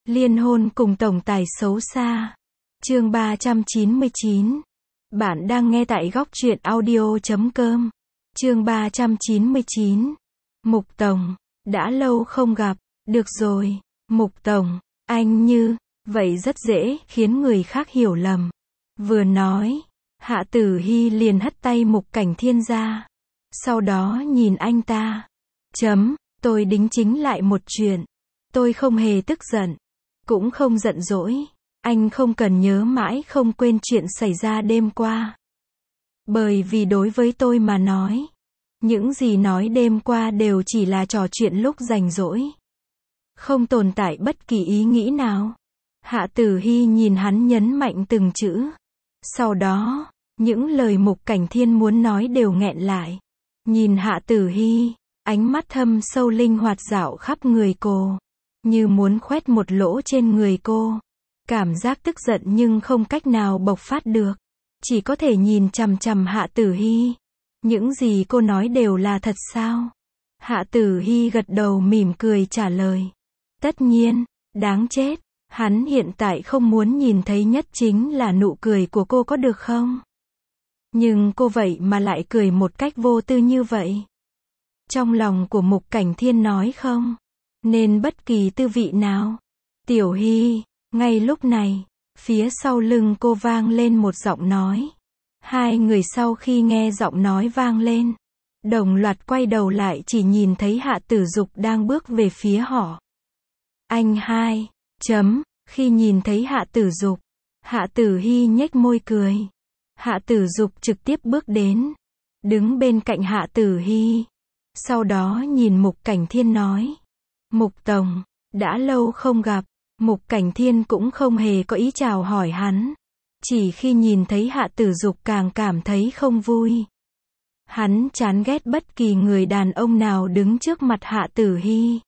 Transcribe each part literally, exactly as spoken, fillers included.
Liên hôn cùng tổng tài xấu xa. Chương ba trăm chín mươi chín. Bạn đang nghe tại góc truyện audio chấm com. Chương ba trăm chín mươi chín. Mục Tổng, đã lâu không gặp. Được rồi, Mục Tổng, anh như, vậy rất dễ khiến người khác hiểu lầm. Vừa nói, Hạ Tử Hy liền hất tay Mục Cảnh Thiên ra. Sau đó nhìn anh ta. Chấm, tôi đính chính lại một chuyện. Tôi không hề tức giận, cũng không giận dỗi. Anh không cần nhớ mãi không quên chuyện xảy ra đêm qua. Bởi vì đối với tôi mà nói, những gì nói đêm qua đều chỉ là trò chuyện lúc rảnh rỗi. Không tồn tại bất kỳ ý nghĩ nào. Hạ Tử Hy nhìn hắn nhấn mạnh từng chữ. Sau đó, những lời Mục Cảnh Thiên muốn nói đều nghẹn lại. Nhìn Hạ Tử Hy, ánh mắt thâm sâu linh hoạt dạo khắp người cô, như muốn khoét một lỗ trên người cô. Cảm giác tức giận nhưng không cách nào bộc phát được. Chỉ có thể nhìn chằm chằm Hạ Tử Hy. Những gì cô nói đều là thật sao? Hạ Tử Hy gật đầu mỉm cười trả lời. Tất nhiên, đáng chết. Hắn hiện tại không muốn nhìn thấy nhất chính là nụ cười của cô, có được không? Nhưng cô vậy mà lại cười một cách vô tư như vậy. Trong lòng của Mục Cảnh Thiên nói không nên bất kỳ tư vị nào. Tiểu Hy, ngay lúc này, phía sau lưng cô vang lên một giọng nói. Hai người sau khi nghe giọng nói vang lên, đồng loạt quay đầu lại chỉ nhìn thấy Hạ Tử Dục đang bước về phía họ. Anh hai, chấm, khi nhìn thấy Hạ Tử Dục, Hạ Tử Hy nhếch môi cười. Hạ Tử Dục trực tiếp bước đến, đứng bên cạnh Hạ Tử Hy. Sau đó nhìn Mục Cảnh Thiên nói. Mục Tổng, đã lâu không gặp. Mục Cảnh Thiên cũng không hề có ý chào hỏi hắn. Chỉ khi nhìn thấy Hạ Tử Dục càng cảm thấy không vui. Hắn chán ghét bất kỳ người đàn ông nào đứng trước mặt Hạ Tử Hy.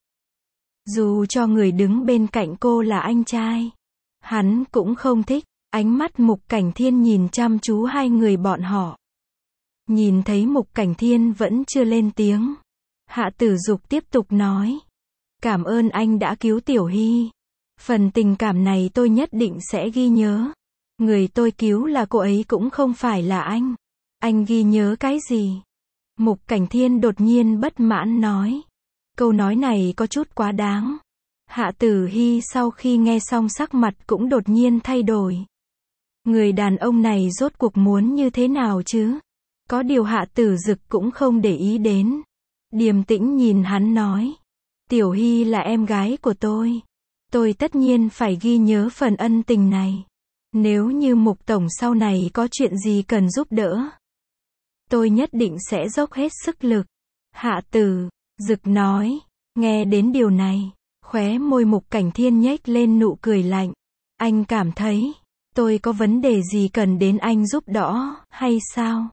Dù cho người đứng bên cạnh cô là anh trai, hắn cũng không thích. Ánh mắt Mục Cảnh Thiên nhìn chăm chú hai người bọn họ. Nhìn thấy Mục Cảnh Thiên vẫn chưa lên tiếng, Hạ Tử Dục tiếp tục nói. Cảm ơn anh đã cứu Tiểu Hy. Phần tình cảm này tôi nhất định sẽ ghi nhớ. Người tôi cứu là cô ấy cũng không phải là anh. Anh ghi nhớ cái gì? Mục Cảnh Thiên đột nhiên bất mãn nói. Câu nói này có chút quá đáng. Hạ Tử Hy sau khi nghe xong sắc mặt cũng đột nhiên thay đổi. Người đàn ông này rốt cuộc muốn như thế nào chứ? Có điều Hạ Tử Dực cũng không để ý đến. Điềm tĩnh nhìn hắn nói. Tiểu Hy là em gái của tôi. Tôi tất nhiên phải ghi nhớ phần ân tình này. Nếu như Mục Tổng sau này có chuyện gì cần giúp đỡ, tôi nhất định sẽ dốc hết sức lực. Hạ Tử Dực nói. Nghe đến điều này, khóe môi Mục Cảnh Thiên nhếch lên nụ cười lạnh. Anh cảm thấy tôi có vấn đề gì cần đến anh giúp đỡ hay sao?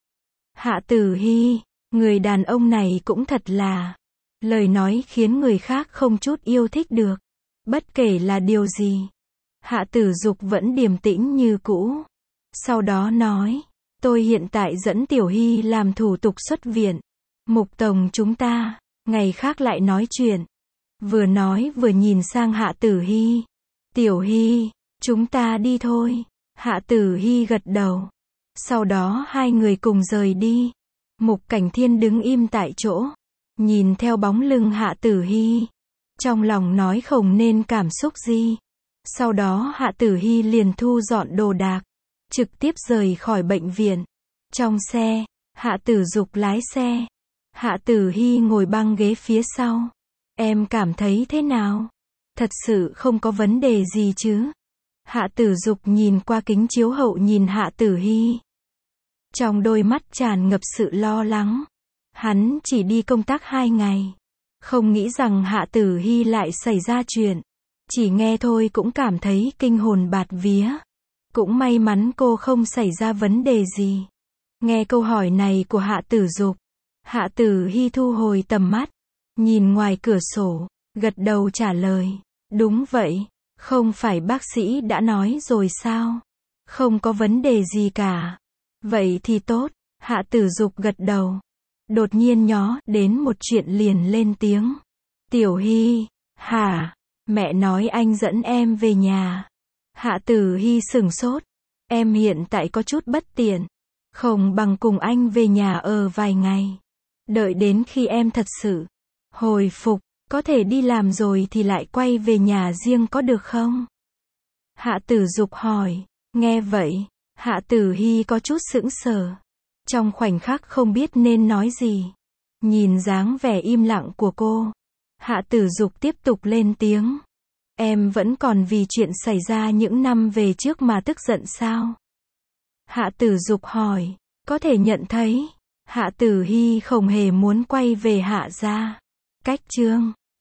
Hạ Tử Hy, người đàn ông này cũng thật là, lời nói khiến người khác không chút yêu thích được. Bất kể là điều gì, Hạ Tử Dục vẫn điềm tĩnh như cũ. Sau đó nói, tôi hiện tại dẫn Tiểu Hy làm thủ tục xuất viện. Mục Tổng chúng ta, ngày khác lại nói chuyện. Vừa nói vừa nhìn sang Hạ Tử Hy. Tiểu Hy, chúng ta đi thôi. Hạ Tử Hy gật đầu. Sau đó hai người cùng rời đi. Mục Cảnh Thiên đứng im tại chỗ, nhìn theo bóng lưng Hạ Tử Hy. Trong lòng nói không nên cảm xúc gì. Sau đó Hạ Tử Hy liền thu dọn đồ đạc, trực tiếp rời khỏi bệnh viện. Trong xe, Hạ Tử Dục lái xe. Hạ Tử Hy ngồi băng ghế phía sau. Em cảm thấy thế nào? Thật sự không có vấn đề gì chứ? Hạ Tử Dục nhìn qua kính chiếu hậu nhìn Hạ Tử Hy. Trong đôi mắt tràn ngập sự lo lắng. Hắn chỉ đi công tác hai ngày. Không nghĩ rằng Hạ Tử Hy lại xảy ra chuyện. Chỉ nghe thôi cũng cảm thấy kinh hồn bạt vía. Cũng may mắn cô không xảy ra vấn đề gì. Nghe câu hỏi này của Hạ Tử Dục, Hạ Tử Hy thu hồi tầm mắt, nhìn ngoài cửa sổ, gật đầu trả lời. Đúng vậy, không phải bác sĩ đã nói rồi sao? Không có vấn đề gì cả. Vậy thì tốt. Hạ Tử Dục gật đầu. Đột nhiên nhớ đến một chuyện liền lên tiếng. Tiểu Hy, hả? Mẹ nói anh dẫn em về nhà. Hạ Tử Hy sửng sốt. Em hiện tại có chút bất tiện. Không bằng cùng anh về nhà ở vài ngày. Đợi đến khi em thật sự hồi phục, có thể đi làm rồi thì lại quay về nhà riêng có được không? Hạ Tử Dục hỏi. Nghe vậy, Hạ Tử Hy có chút sững sờ. Trong khoảnh khắc không biết nên nói gì. Nhìn dáng vẻ im lặng của cô, Hạ Tử Dục tiếp tục lên tiếng. Em vẫn còn vì chuyện xảy ra những năm về trước mà tức giận sao? Hạ Tử Dục hỏi. Có thể nhận thấy, Hạ Tử Hy không hề muốn quay về Hạ gia. Cách chương